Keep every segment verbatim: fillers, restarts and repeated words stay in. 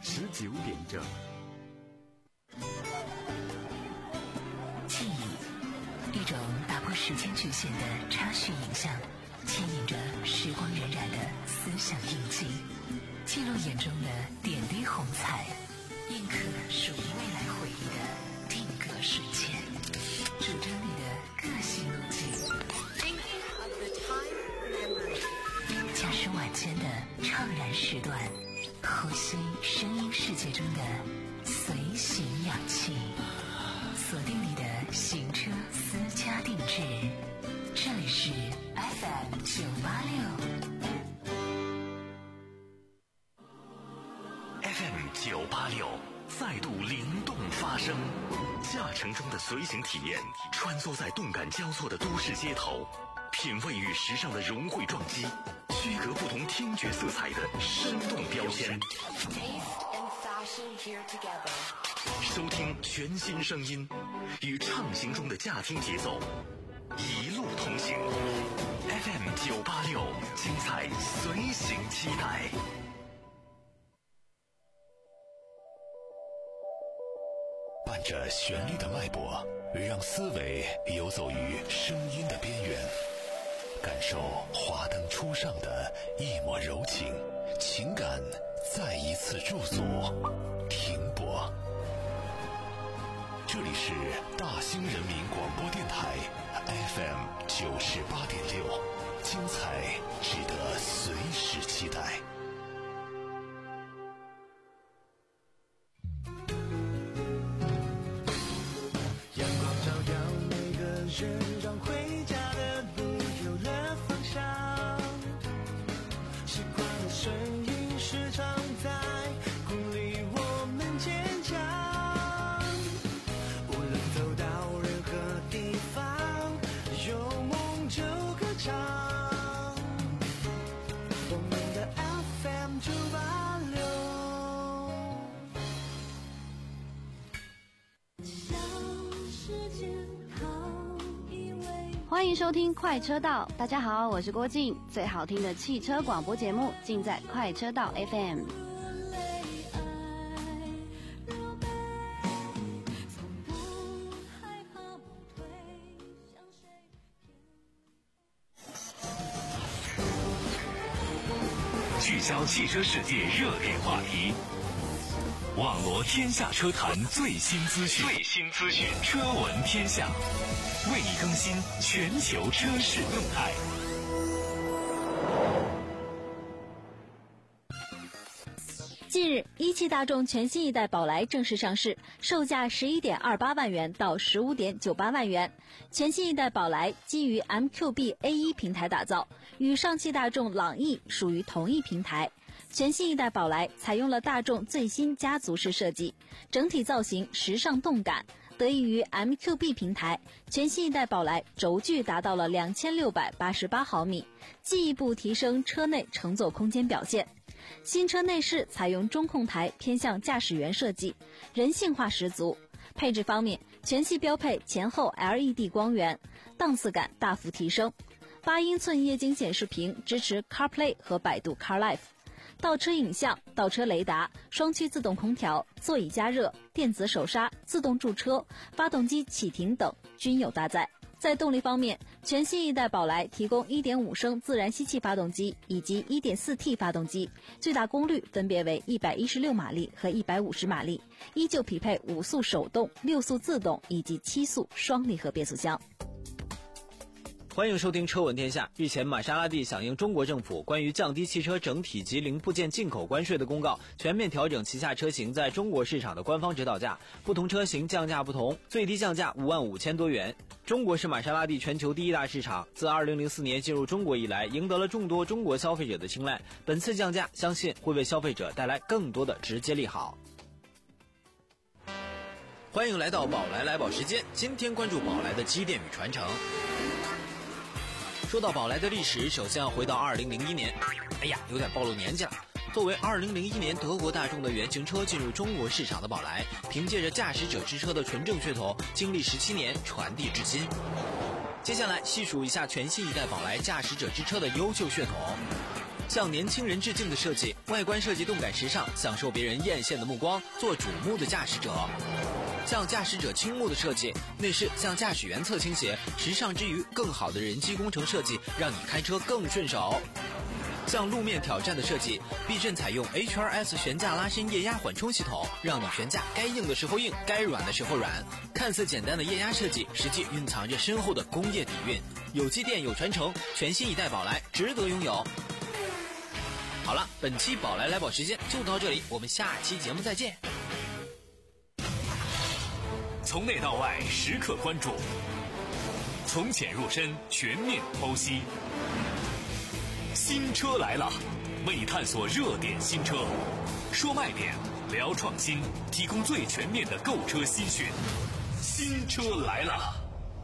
十九点整。 记忆，一种打破时间局限的插叙影像，牵引着时光荏苒的思想印记，记录眼中的点滴红彩，印刻属于未来回忆的定格瞬间，主张你的个性路径。驾驶晚间的怅然时段，呼吸声音世界中的随行氧气，锁定你的行车私家定制。这里是 F M 九八六 F M 九八六再度灵动发声，驾乘中的随行体验，穿梭在动感交错的都市街头，品味与时尚的融汇撞击，区隔不同听觉色彩的生动标签，收听全新声音，与畅行中的驾听节奏一路同行。 F M 九八六精彩随行期待。伴着旋律的脉搏，让思维游走于声音的边缘，感受华灯初上的一抹柔情，情感再一次驻足停泊。这里是大兴人民广播电台 F M 九十八点六，精彩值得随时期待。 阳光照耀每个人，让回家的路有了方向。习惯的声音时常在鼓励我们坚强。无论走到任何地方，有梦就歌唱。我们的 F M 九八六。 欢迎收听快车道，大家好，我是郭静，最好听的汽车广播节目尽在快车道 F M。 聚焦汽车世界热点话题，网罗天下车坛最新资讯，最新资讯，车闻天下，为你更新全球车市动态。 近日，一汽大众全新一代宝来正式上市，售价 十一点二八万元到 十五点九八万元。全新一代宝来基于 M Q B A 一 平台打造，与上汽大众朗逸属于同一平台。全新一代宝来采用了大众最新家族式设计，整体造型时尚动感。得益于 M Q B 平台，全新一代宝来轴距达到了两千六百八十八毫米，进一步提升车内乘坐空间表现。新车内饰采用中控台偏向驾驶员设计，人性化十足。配置方面，全系标配前后 L E D 光源，档次感大幅提升。八英寸液晶显示屏支持 CarPlay 和百度 CarLife， 倒车影像、倒车雷达、双区自动空调、座椅加热、电子手刹、自动驻车、发动机启停等均有搭载。在动力方面，全新一代宝来提供 一点五升自然吸气发动机以及 一点四 T 发动机，最大功率分别为一百一十六马力和一百五十马力，依旧匹配五速手动、六速自动以及七速双离合变速箱。 欢迎收听车闻天下。日前，玛莎拉蒂响应中国政府关于降低汽车整体及零部件进口关税的公告，全面调整旗下车型在中国市场的官方指导价，不同车型降价不同，最低降价五万五千多元。中国是玛莎拉蒂全球第一大市场，自二零零四年进入中国以来，赢得了众多中国消费者的青睐。本次降价，相信会为消费者带来更多的直接利好。欢迎来到宝来来宝时间，今天关注宝来的积淀与传承。说到宝来的历史，首先要回到二零零一年，哎呀，有点暴露年纪了。作为二零零一年德国大众的原型车进入中国市场的宝来，凭借着驾驶者之车的纯正噱头，经历十七年传递至今。接下来细数一下全新一代宝来驾驶者之车的优秀血统。 向年轻人致敬的设计，外观设计动感时尚，享受别人艳羡的目光，做瞩目的驾驶者。向驾驶者倾目的设计，内饰向驾驶员侧倾斜，时尚之余更好的人机工程设计，让你开车更顺手。向路面挑战的设计，避震采用 H R S 悬架拉伸液压缓冲系统，让你悬架该硬的时候硬，该软的时候软。看似简单的液压设计，实际蕴藏着深厚的工业底蕴。有积淀有传承，全新一代宝来值得拥有。好了，本期宝来来宝时间就到这里，我们下期节目再见。 从内到外时刻关注，从浅入深全面剖析。新车来了，为你探索热点新车，说卖点，聊创新，提供最全面的购车新讯。新车来了。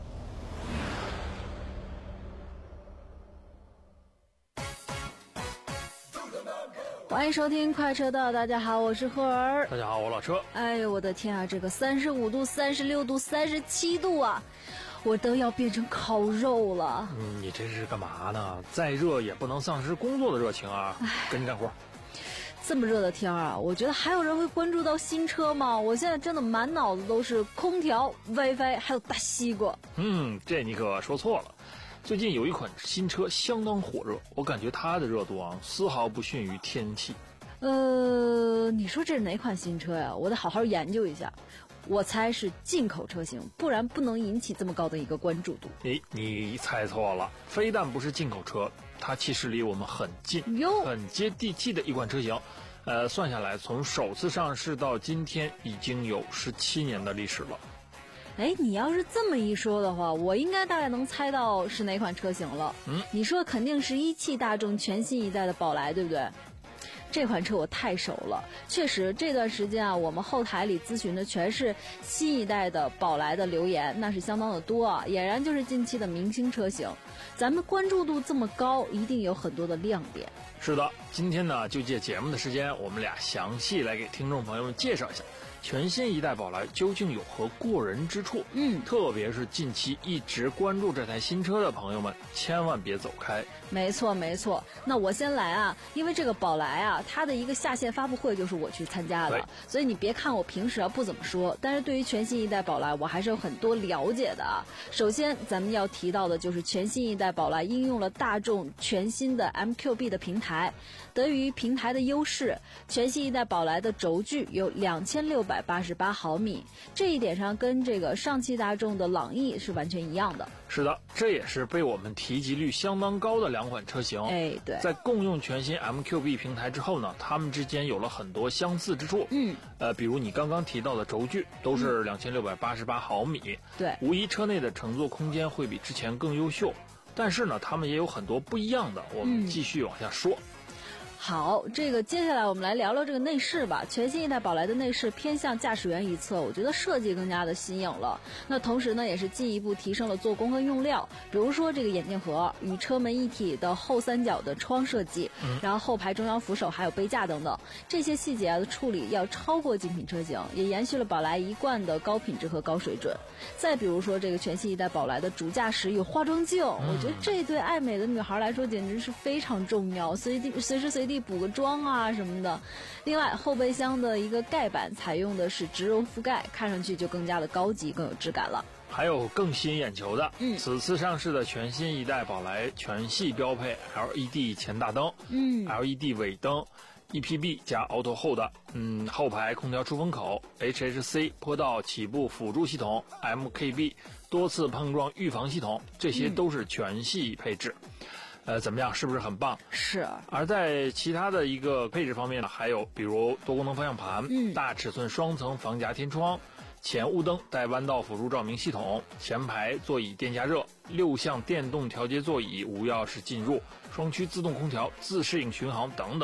欢迎收听快车道，大家好，我是赫儿。 大家好，我老车。 哎呦，我的天啊，这个三十五度、三十六度、三十七度啊，我都要变成烤肉了。 嗯，你这是干嘛呢？再热也不能丧失工作的热情啊！跟着干活。 这么热的天啊，我觉得还有人会关注到新车吗？我现在真的满脑子都是空调、WiFi 还有大西瓜。 嗯，这你可说错了。最近有一款新车相当火热，我感觉它的热度啊丝毫不逊于天气。 呃，你说这是哪款新车呀？我得好好研究一下。我猜是进口车型，不然不能引起这么高的一个关注度。 诶，你猜错了，非但不是进口车，它其实离我们很近，很接地气的一款车型。呃，算下来，从首次上市到今天，已经有十七年的历史了。 哎，你要是这么一说的话，我应该大概能猜到是哪款车型了。 嗯， 你说肯定是一汽大众全新一代的宝来，对不对？这款车我太熟了，确实这段时间啊，我们后台里咨询的全是新一代的宝来的留言，那是相当的多啊，俨然就是近期的明星车型。咱们关注度这么高，一定有很多的亮点。 是的，今天呢就借节目的时间，我们俩详细来给听众朋友们介绍一下全新一代宝来究竟有何过人之处。 嗯， 特别是近期一直关注这台新车的朋友们，千万别走开。 没错没错，那我先来啊，因为这个宝来啊，它的一个下线发布会就是我去参加的，所以你别看我平时啊不怎么说，但是对于全新一代宝来我还是有很多了解的啊。首先咱们要提到的就是全新一代宝来应用了大众全新的 M Q B 的平台，得益于平台的优势，全新一代宝来的轴距有两千六百八十八毫米，这一点上跟这个上汽大众的朗逸是完全一样的。 是的，这也是被我们提及率相当高的两款车型。 哎，对， 在共用全新 M Q B 平台之后呢，它们之间有了很多相似之处。 嗯， 呃，比如你刚刚提到的轴距都是两千六百八十八毫米， 嗯，对， 无疑车内的乘坐空间会比之前更优秀。但是呢，它们也有很多不一样的，我们继续往下说。嗯， 好，这个接下来我们来聊聊这个内饰吧。全新一代宝来的内饰偏向驾驶员一侧，我觉得设计更加的新颖了。那同时呢，也是进一步提升了做工和用料。比如说这个眼镜盒与车门一体的后三角的窗设计，嗯、然后后排中央扶手还有杯架等等，这些细节的处理要超过竞品车型，也延续了宝来一贯的高品质和高水准。再比如说这个全新一代宝来的主驾驶有化妆镜，嗯、我觉得这对爱美的女孩来说简直是非常重要，随地随时随地补个妆啊什么的。另外后备箱的一个盖板采用的是植绒覆盖，看上去就更加的高级更有质感了。 还有更吸引眼球的， 嗯， 此次上市的全新一代宝来全系标配 L E D 前大灯， 嗯 L E D 尾灯，E P B 加 Auto Hold， 嗯，后排空调出风口 ，H H C 坡道起步辅助系统 ，M K B 多次碰撞预防系统，这些都是全系配置。嗯呃，怎么样？是不是很棒？ 是。 而在其他的一个配置方面呢，还有比如多功能方向盘， 嗯， 大尺寸双层防夹天窗，前雾灯带弯道辅助照明系统，前排座椅电加热，六项电动调节座椅无钥匙进入，双区自动空调、自适应巡航等等，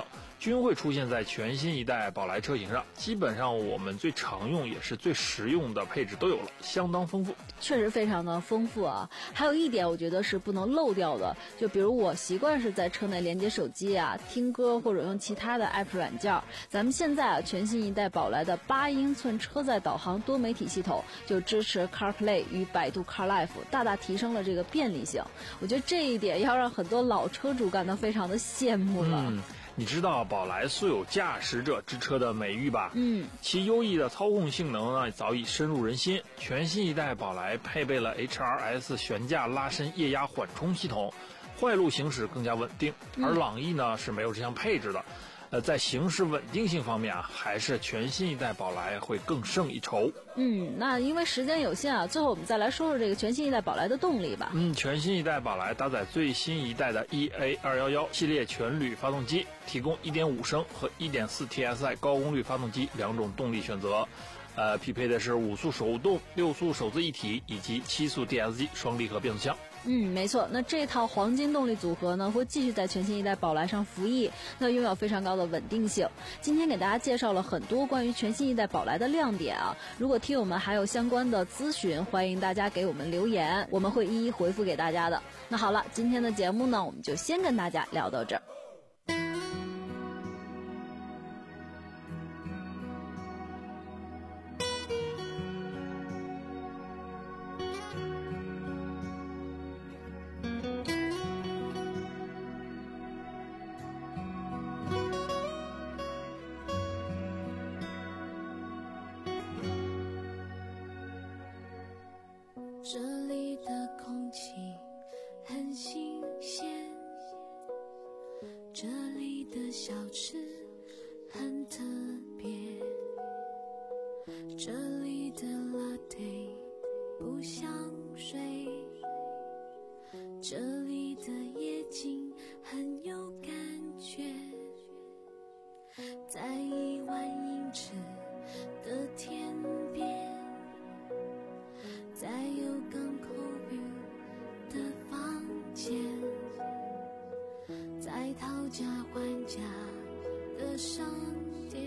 均会出现在全新一代宝来车型上。基本上我们最常用也是最实用的配置都有了，相当丰富。 确实非常的丰富啊！还有一点我觉得是不能漏掉的，就比如我习惯是在车内连接手机啊、听歌或者用其他的 app 软件。咱们现在啊，全新一代宝来的八英寸车载导航多媒体系统就支持 CarPlay 与百度 CarLife， 大大提升了这个便利性。我觉得这一点要让很多老车主感到非常的羡慕了。 嗯，你知道宝来素有驾驶者之车的美誉吧？ 嗯， 其优异的操控性能呢，早已深入人心。全新一代宝来配备了 H R S 悬架拉伸液压缓冲系统，坏路行驶更加稳定。而朗逸呢是没有这项配置的。呃，在行驶稳定性方面啊，还是全新一代宝来会更胜一筹。 嗯，那因为时间有限啊，最后我们再来说说这个全新一代宝来的动力吧。 嗯，全新一代宝来搭载最新一代的 E A 二一一 系列全铝发动机，提供 一点五 升和 一点四 T S I 高功率发动机两种动力选择。呃，匹配的是五速手动、六速手自一体以及七速 D S G 双离合变速箱。 嗯，没错。那这套黄金动力组合呢，会继续在全新一代宝来上服役，那拥有非常高的稳定性。今天给大家介绍了很多关于全新一代宝来的亮点啊。如果听友们还有相关的咨询，欢迎大家给我们留言，我们会一一回复给大家的。那好了，今天的节目呢，我们就先跟大家聊到这儿。 这里的空气很新鲜，这里的小吃很特别，这里的 latte 不像水，这里的夜景很有感觉，在一万英尺的天边，在有港口 view 的房间，在讨价还价的商店，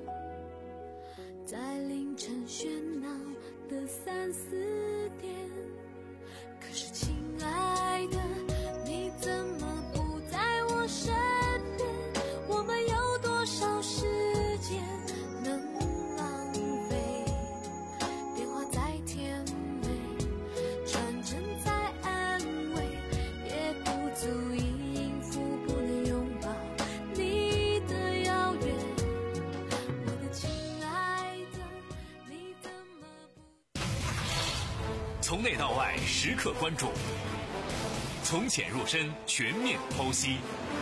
在凌晨喧闹的三四点。可是亲爱的，你怎么不在我身边？我们有多少时间能浪费？电话再甜美，传真再安慰，也不足以应付不能拥抱你的遥远。我的亲爱的，你怎么不？ 从内到外时刻关注，从浅入深全面剖析。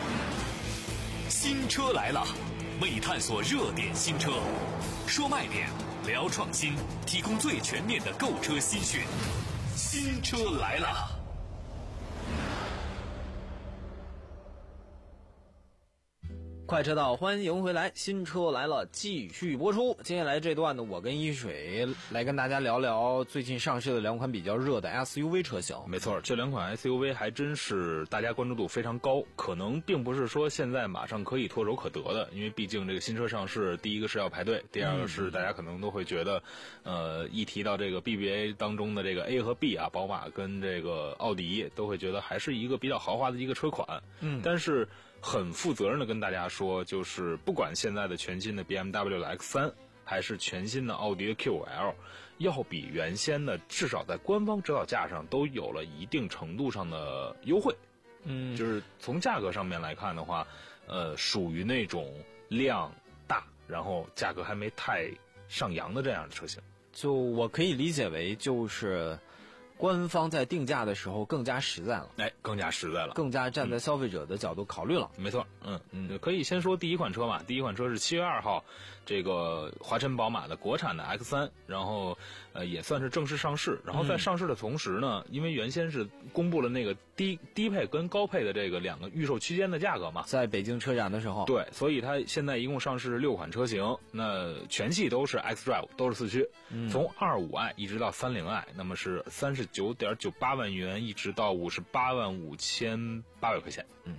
新车来了，为探索热点新车，说卖点，聊创新，提供最全面的购车资讯。新车来了。 快车道，欢迎回来！新车来了，继续播出。接下来这段呢，我跟一水来跟大家聊聊最近上市的两款比较热的 S U V 车型。 没错，这两款 S U V 还真是大家关注度非常高，可能并不是说现在马上可以唾手可得的，因为毕竟这个新车上市，第一个是要排队，第二个是大家可能都会觉得，呃，一提到这个 B B A 当中的这个 A 和 B 啊，宝马跟这个奥迪都会觉得还是一个比较豪华的一个车款。嗯，但是很负责任的跟大家说，就是不管现在的全新的 B M W 的 X 三， 还是全新的奥迪的 Q 五 L， 要比原先的至少在官方指导价上都有了一定程度上的优惠。嗯，就是从价格上面来看的话，呃，属于那种量大，然后价格还没太上扬的这样的车型。 就我可以理解为就是官方在定价的时候更加实在了， 哎，更加实在了， 更加站在消费者的角度考虑了。 嗯、没错，嗯嗯，可以先说第一款车嘛。第一款车是七月二号，这个华晨宝马的国产的 X 三， 然后呃也算是正式上市。然后在上市的同时呢，嗯、因为原先是公布了那个低低配跟高配的这个两个预售区间的价格嘛， 在北京车展的时候， 对，所以它现在一共上市六款车型，那全系都是 X Drive， 都是四驱，嗯、从二五 i 一直到三零 i， 那么是三十九点九八万元一直到五十八万五千八百块钱。 嗯，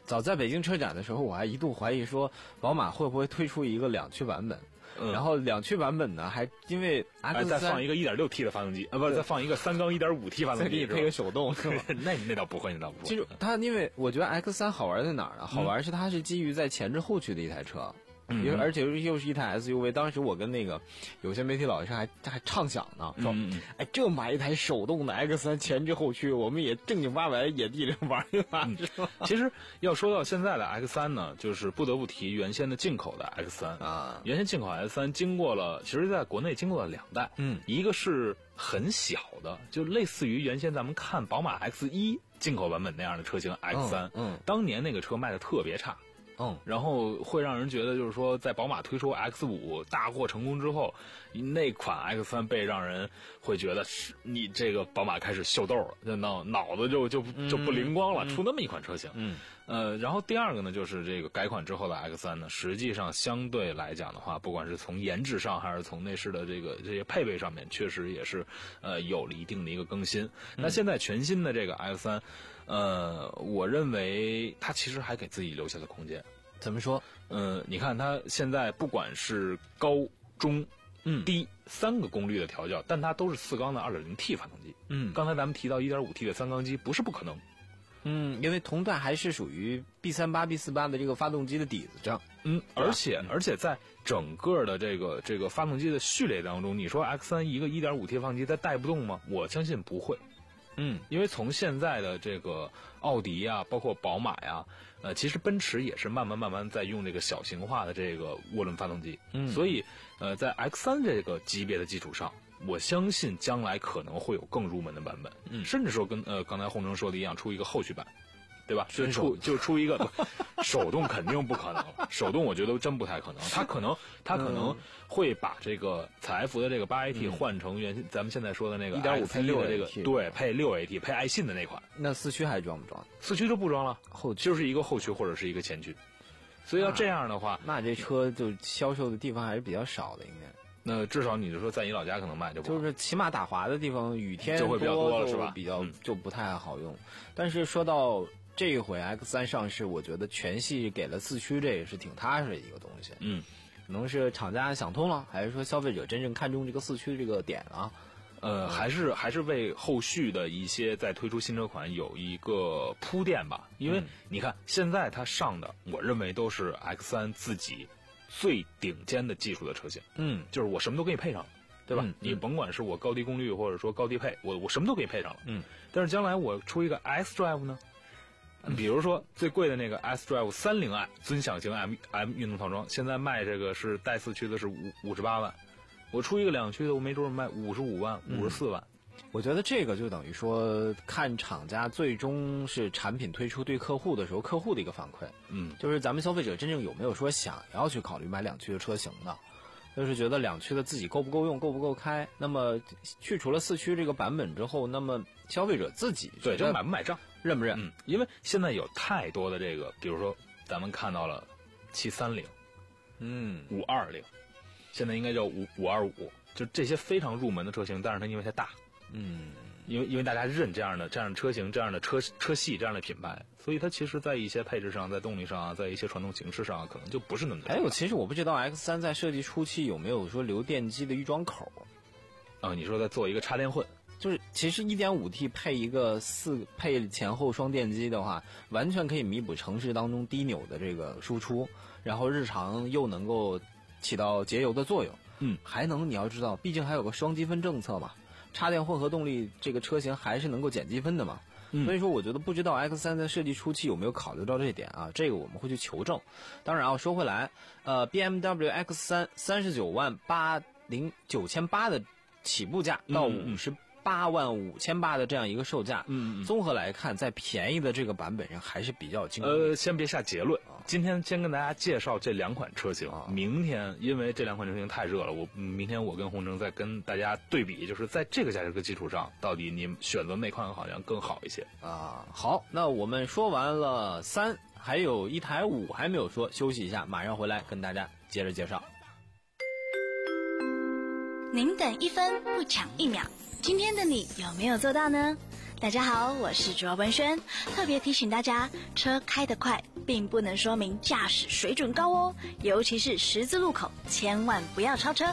早在北京车展的时候，我还一度怀疑说宝马会不会推出一个两驱版本。嗯、然后两驱版本呢，还因为 X 三、 哎、再放一个 一点六 T 的发动机啊，不是再放一个三缸 一点五 T 发动机， 再给你配个手动是吧？ 那那倒不会，那倒不会。 其实它因为我觉得 X 三 好玩在哪儿呢？好玩是它是基于在前置后驱的一台车。嗯，而且又是一台 S U V。当时我跟那个有些媒体老师还还畅想呢，说，嗯、哎，这买一台手动的 X 三 前置后驱，我们也正经八百的野地里玩一玩。嗯、 其实要说到现在的 X 三 呢，就是不得不提原先的进口的 X 三 啊。原先进口 X 三 经过了，其实在国内经过了两代，嗯，一个是很小的，就类似于原先咱们看宝马 X 一 进口版本那样的车型 X 三，嗯，嗯当年那个车卖的特别差。嗯，然后会让人觉得，就是说，在宝马推出 X 五 大获成功之后，那款 X 三 被让人会觉得是你这个宝马开始秀逗了，就脑脑子就就就不灵光了，嗯、出那么一款车型。嗯，呃，然后第二个呢，就是这个改款之后的 X 三 呢，实际上相对来讲的话，不管是从颜值上还是从内饰的这个这些配备上面，确实也是呃有了一定的一个更新。嗯、那现在全新的这个 X 三。呃，我认为它其实还给自己留下了空间。 怎么说？ 呃，你看它现在不管是高、中、嗯、低三个功率的调教，但它都是四缸的 二点零 T 发动机。嗯，刚才咱们提到 一点五 T 的三缸机不是不可能。 嗯，因为同代还是属于 B 三八 B 四八 的这个发动机的底子上。 嗯，而且而且在整个的这个这个发动机的序列当中，你说 X 三 一个 一点五 T 发动机它带不动吗？我相信不会。嗯，因为从现在的这个奥迪呀、啊，包括宝马呀，呃，其实奔驰也是慢慢慢慢在用这个小型化的这个涡轮发动机。嗯，所以呃，在 X 三 这个级别的基础上，我相信将来可能会有更入门的版本。嗯，甚至说跟呃刚才洪征说的一样，出一个后驱版。对吧？就出就出一个手动，肯定不可能了。手动我觉得真不太可能。它可能它可能会把这个采埃孚的这个八 A T 换成原咱们现在说的那个一点五 配六的这个，对，配六 A T 配爱信的那款。 那四驱还装不装？ 四驱就不装了，后就是一个后驱或者是一个前驱。所以要这样的话， 那这车就销售的地方还是比较少的，应该。 那至少你就说在你老家可能卖就不好， 就是起码打滑的地方，雨天就会比较多了，是吧？ 比较就不太好用。但是说到这一回 X 三 上市，我觉得全系给了四驱，这也是挺踏实的一个东西。嗯，可能是厂家想通了，还是说消费者真正看中这个四驱这个点啊？ 呃，还是还是为后续的一些在推出新车款有一个铺垫吧。因为你看现在它上的，我认为都是 X 三 自己最顶尖的技术的车型。嗯，就是我什么都给你配上了。对吧？嗯、你甭管是我高低功率或者说高低配，我我什么都给你配上了。嗯，但是将来我出一个 X Drive 呢？比如说最贵的那个 X Drive 三零 i 尊享型 M M 运动套装，现在卖这个是带四驱的是五五十八万，我出一个两驱的，我没准卖五十五万、五十四万。 我觉得这个就等于说看厂家最终是产品推出对客户的时候，客户的一个反馈。嗯，就是咱们消费者真正有没有说想要去考虑买两驱的车型的，就是觉得两驱的自己够不够用，够不够开。那么去除了四驱这个版本之后，那么消费者自己对这买不买账， 认不认？ 嗯，因为现在有太多的这个，比如说咱们看到了七三零，嗯，五二零，现在应该叫五五二五，就这些非常入门的车型，但是它因为它大，嗯，因为因为大家认这样的这样的车型、这样的车车系、这样的品牌，所以它其实在一些配置上、在动力上啊、在一些传动形式上、啊，可能就不是那么的。 还有，其实我不知道 X 三 在设计初期有没有说留电机的预装口。 啊、呃，你说在做一个插电混， 就是其实 一点五 T 配一个四配前后双电机的话，完全可以弥补城市当中低扭的这个输出，然后日常又能够起到节油的作用。嗯，还能你要知道，毕竟还有个双积分政策嘛。插电混合动力这个车型还是能够减积分的嘛，嗯、所以说我觉得不知道 X 三 在设计初期有没有考虑到这一点啊，这个我们会去求证。当然啊，说回来，呃 B M W X 三 三十九万八零九千八的起步价到五十八万五千八的这样一个售价，嗯，综合来看，在便宜的这个版本上还是比较精准。 呃，先别下结论，今天先跟大家介绍这两款车型。啊、明天因为这两款车型太热了，我明天我跟洪征再跟大家对比，就是在这个价格基础上，到底你选择哪款好像更好一些啊？好，那我们说完了三，还有一台五还没有说，休息一下，马上回来跟大家接着介绍。 您等一分不抢一秒，今天的你有没有做到呢？ 大家好，我是主要文轩，特别提醒大家，车开得快并不能说明驾驶水准高哦，尤其是十字路口，千万不要超车。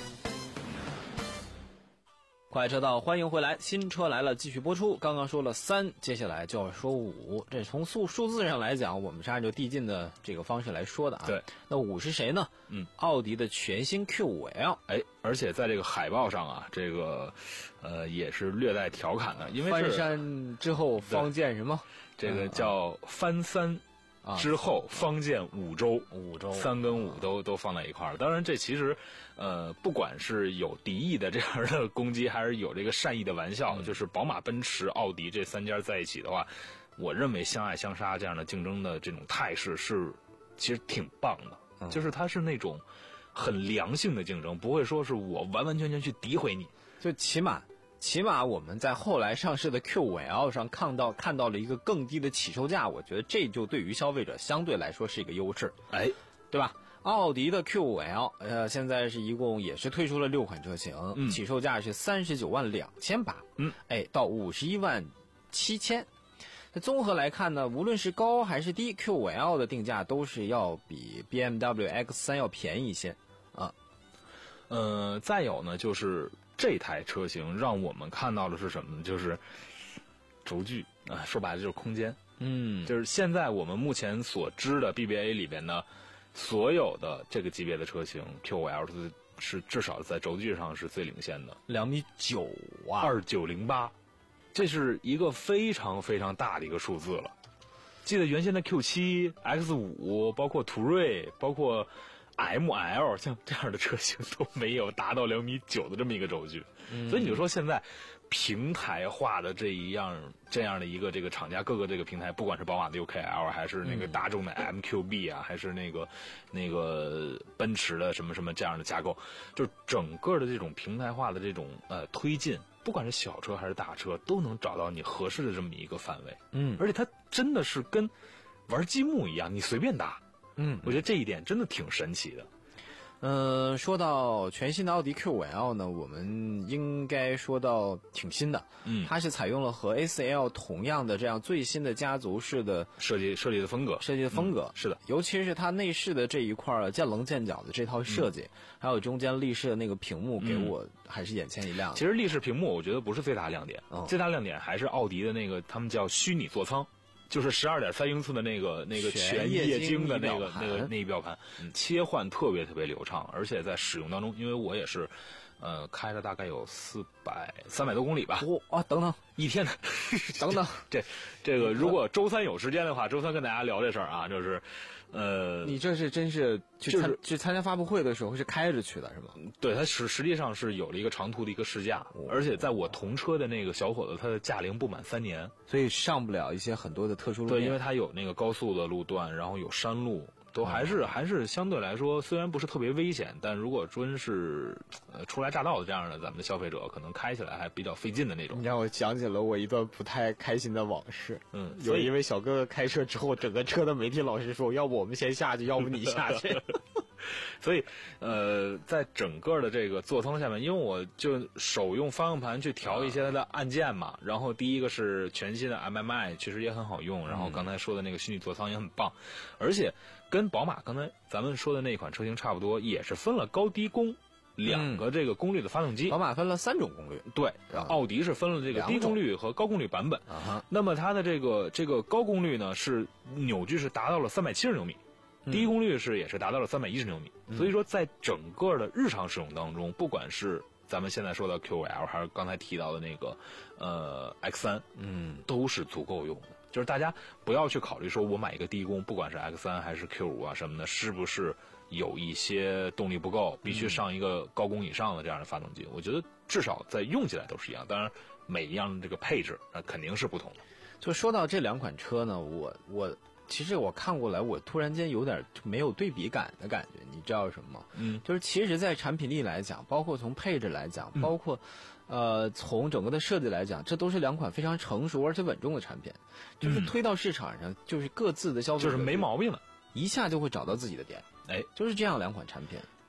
快车道，欢迎回来，新车来了，继续播出。刚刚说了三，接下来就要说五。这从数数字上来讲，我们是按照递进的这个方式来说的啊。 对， 那五是谁呢？ 嗯， 奥迪的全新 Q 五 L。 哎，而且在这个海报上啊，这个呃也是略带调侃的，因为翻山之后方见什么？ 这个叫翻三。啊、之后方见五洲， 五洲三跟五都都放在一块儿。当然，这其实，呃，不管是有敌意的这样的攻击，还是有这个善意的玩笑，嗯、就是宝马、奔驰、奥迪这三家在一起的话，我认为相爱相杀这样的竞争的这种态势是其实挺棒的，嗯、就是它是那种很良性的竞争，不会说是我完完全全去诋毁你， 就起码。起码我们在后来上市的 Q 五 L 上看到看到了一个更低的起售价，我觉得这就对于消费者相对来说是一个优势， 哎， 对吧？奥迪的 Q 五 L， 呃，现在是一共也是推出了六款车型， 嗯、 起售价是三十九万两千八， 嗯， 哎，到五十一万七千。那综合来看呢，无论是高还是低 ，Q 五 L 的定价都是要比 B M W X 三 要便宜一些啊。 呃，再有呢就是。这台车型让我们看到的是什么呢？就是轴距啊，说白了就是空间。 嗯， 就是现在我们目前所知的 B B A 里边呢，所有的这个级别的车型 Q 五 L 是是至少在轴距上是最领先的， 两米九啊， 二九零八，这是一个非常非常大的一个数字了。记得原先的 Q 七、X 五，包括途锐，包括。M L 像这样的车型都没有达到两米九的这么一个轴距，嗯、所以你就说现在平台化的这一样这样的一个这个厂家各个这个平台，不管是宝马的 U K L 还是那个大众的 M Q B 啊，嗯、还是那个那个奔驰的什么什么这样的架构，就整个的这种平台化的这种呃推进，不管是小车还是大车，都能找到你合适的这么一个范围。 嗯， 而且它真的是跟玩积木一样，你随便打。 嗯， 我觉得这一点真的挺神奇的。 呃，说到全新的奥迪 Q 五 L 呢，我们应该说到挺新的。 嗯， 它是采用了和 A 四 L 同样的这样最新的家族式的设计设计的风格， 设计的风格、 嗯、是的。 尤其是它内饰的这一块见棱见角的这套设计，嗯、还有中间立式的那个屏幕，给我还是眼前一亮的。 其实立式屏幕我觉得不是最大亮点，嗯、最大亮点还是奥迪的那个他们叫虚拟座舱。就是十二点三英寸的那个那个全液晶的那个那个那一表盘，嗯、切换特别特别流畅，而且在使用当中，因为我也是，呃，开了大概有四百三百多公里吧。 哦啊，等等， 一天， 等等， 这这个如果周三有时间的话，周三跟大家聊这事儿啊，就是，呃， 你这是真是去参、 就是、 去参加发布会的时候是开着去的是吗？ 对，它实实际上是有了一个长途的一个试驾，哦、而且在我同车的那个小伙子，他的驾龄不满三年， 所以上不了一些很多的特殊路对，因为它有那个高速的路段，然后有山路，都还是、嗯、还是相对来说，虽然不是特别危险，但如果真是呃初来乍到的这样的咱们的消费者，可能开起来还比较费劲的那种。 你让我想起了我一段不太开心的往事。 嗯， 有一位小哥哥开车之后，整个车的媒体老师说，要不我们先下去，要不你下去。 所以，呃，在整个的这个座舱下面，因为我就手用方向盘去调一些它的按键嘛，然后第一个是全新的 M M I， 其实也很好用，然后刚才说的那个虚拟座舱也很棒，而且跟宝马刚才咱们说的那款车型差不多，也是分了高低功两个这个功率的发动机。 宝马分了三种功率， 对，奥迪是分了这个低功率和高功率版本。 啊， 那么它的这个这个高功率呢，是扭矩是达到了三百七十牛米。低功率是也是达到了三百一十牛米， 嗯、 所以说在整个的日常使用当中，不管是咱们现在说的 Q 五 L 还是刚才提到的那个呃 X 三， 嗯， 都是足够用的。就是大家不要去考虑说我买一个低功，不管是 X 三还是 Q 五啊什么的，是不是有一些动力不够，必须上一个高功以上的这样的发动机。嗯、我觉得至少在用起来都是一样，当然每一样的这个配置那肯定是不同的。 就说到这两款车呢，我我。其实我看过来，我突然间有点没有对比感的感觉，你知道什么吗？ 嗯， 就是其实，在产品力来讲，包括从配置来讲，包括，呃，从整个的设计来讲，这都是两款非常成熟而且稳重的产品。就是推到市场上，就是各自的消费者就是没毛病了， 一下就会找到自己的点。 哎， 就是这样两款产品。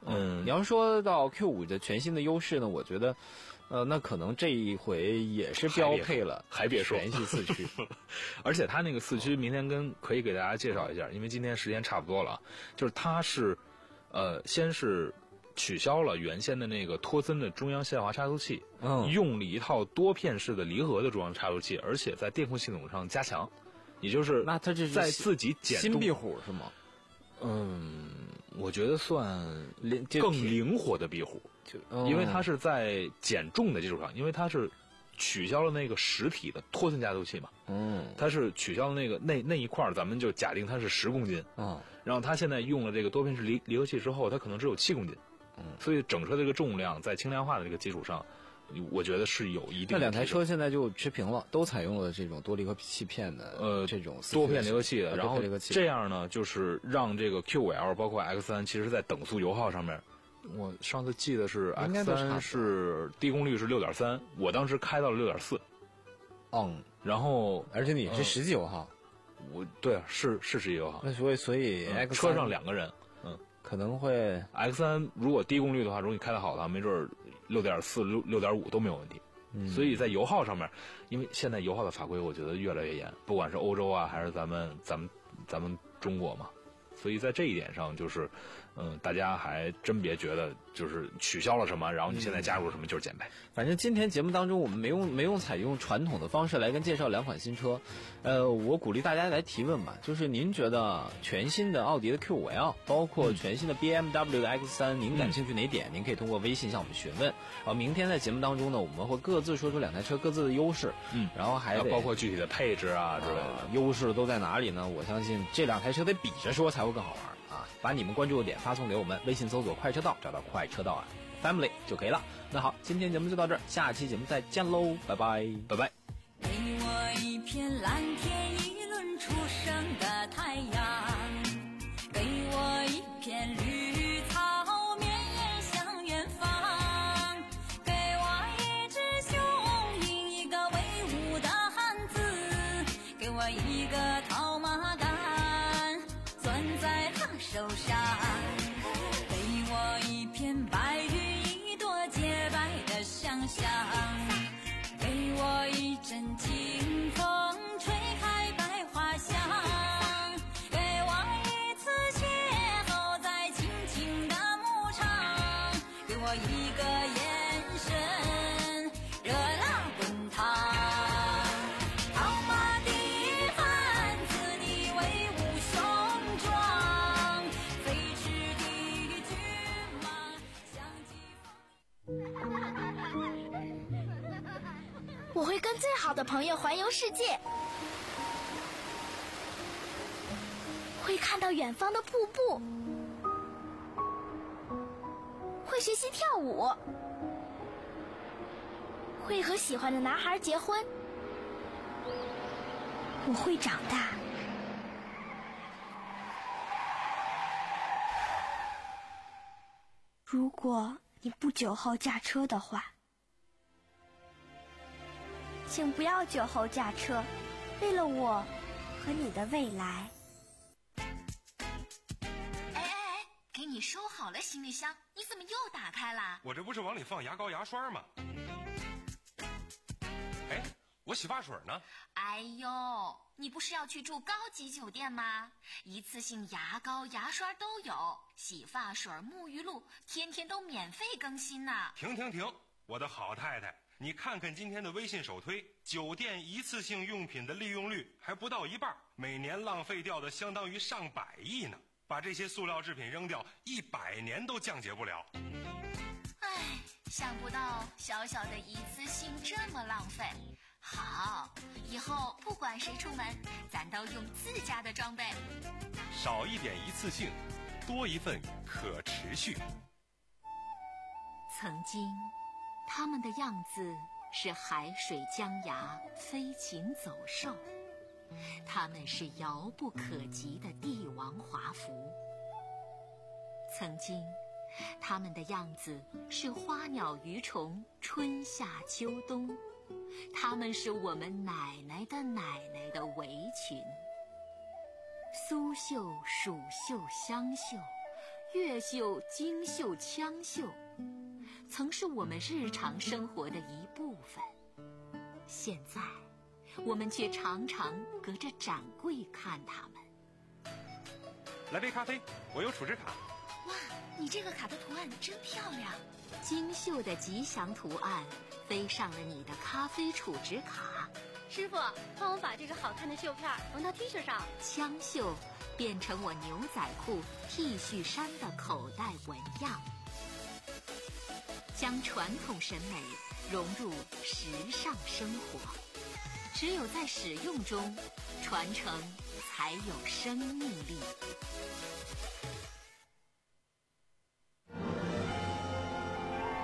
嗯，你要说到 Q 五 的全新的优势呢，我觉得，呃，那可能这一回也是标配了， 还别说全系四驱， 而且它那个四驱明天跟可以给大家介绍一下，因为今天时间差不多了，就是它是，呃，先是取消了原先的那个托森的中央现代化差速器， 嗯， 用了一套多片式的离合的中央差速器，而且在电控系统上加强，也就是那它这是在自己减新壁虎是吗？ 嗯，我觉得算更灵活的壁虎， 就因为它是在减重的基础上，因为它是取消了那个实体的托森加速器嘛， 嗯， 它是取消了那个那那一块，咱们就假定它是十公斤， 嗯， 然后它现在用了这个多片式离离合器之后，它可能只有七公斤， 嗯， 所以整车这个重量在轻量化的这个基础上，我觉得是有一定的。 那两台车现在就持平了，都采用了这种多离合器片的， 呃， 这种多片离合器的，然后合器这样呢，就是让这个 Q 五 L 包括 X 三，其实在等速油耗上面，我上次记得是 X 三是低功率是六点三，我当时开到了六点四， 嗯， 然后而且你是实际油耗， 我对啊，是是实际油耗， 那所以所以 X 车上两个人，嗯， 可能会 X 三如果低功率的话，容易开得好的话，没准六点四、六六点五都没有问题。 嗯， 所以在油耗上面，因为现在油耗的法规，我觉得越来越严，不管是欧洲啊，还是咱们咱们咱们中国嘛，所以在这一点上，就是嗯，大家还真别觉得就是取消了什么，然后你现在加入什么就是减配。 反正今天节目当中，我们没用没用采用传统的方式来跟介绍两款新车，呃，我鼓励大家来提问吧，就是您觉得全新的奥迪的 Q 五 L， 包括全新的 B M W 的 X 三，您感兴趣哪点？您可以通过微信向我们询问。然后明天在节目当中呢，我们会各自说出两台车各自的优势， 嗯， 然后还得包括具体的配置啊之类的， 呃、优势都在哪里呢？我相信这两台车得比着说才会更好玩啊！把你们关注的点发送给我们，微信搜索快车道，找到快车道啊 Family 就可以了。那好，今天节目就到这儿，下期节目再见喽，拜拜，拜拜。 给我一片蓝天，一轮初升的太阳，给我一片绿草，绵延向远方，给我一只雄鹰，一个威武的汉子，给我一个套马杆，攥在了手上，给我一片白云，一朵洁白的想象，给我一阵清风，吹开百花香，给我一次邂逅在静静的牧场，给我一个眼神，热辣滚烫。套马的汉子，你威武雄壮，飞驰的骏马像疾我会跟最好的朋友环游世界，会看到远方的瀑布，会学习跳舞，会和喜欢的男孩结婚。我会长大。如果你不酒后驾车的话，请不要酒后驾车，为了我和你的未来。 哎哎哎，给你收好了行李箱，你怎么又打开了？ 我这不是往里放牙膏牙刷吗？哎，我洗发水呢？ 哎呦，你不是要去住高级酒店吗？一次性牙膏牙刷都有，洗发水沐浴露天天都免费更新呢。 停停停，我的好太太，你看看今天的微信首推，酒店一次性用品的利用率还不到一半，每年浪费掉的相当于上百亿呢。把这些塑料制品扔掉，一百年都降解不了。 唉，想不到小小的一次性这么浪费。好，以后不管谁出门，咱都用自家的装备。 少一点一次性，多一份可持续。 曾经他们的样子是海水江崖，飞禽走兽，他们是遥不可及的帝王华服。曾经他们的样子是花鸟鱼虫，春夏秋冬，他们是我们奶奶的奶奶的围裙。苏绣、蜀绣、湘绣， 越绣、精绣、枪绣，曾是我们日常生活的一部分。现在，我们却常常隔着展柜看它们。 来杯咖啡，我有储值卡。 哇，你这个卡的图案真漂亮！ 精绣的吉祥图案飞上了你的咖啡储值卡。 师傅，帮我把这个好看的绣片缝到 T 恤上。 枪绣变成我牛仔裤、T 恤衫的口袋纹样，将传统审美融入时尚生活。只有在使用中，传承才有生命力。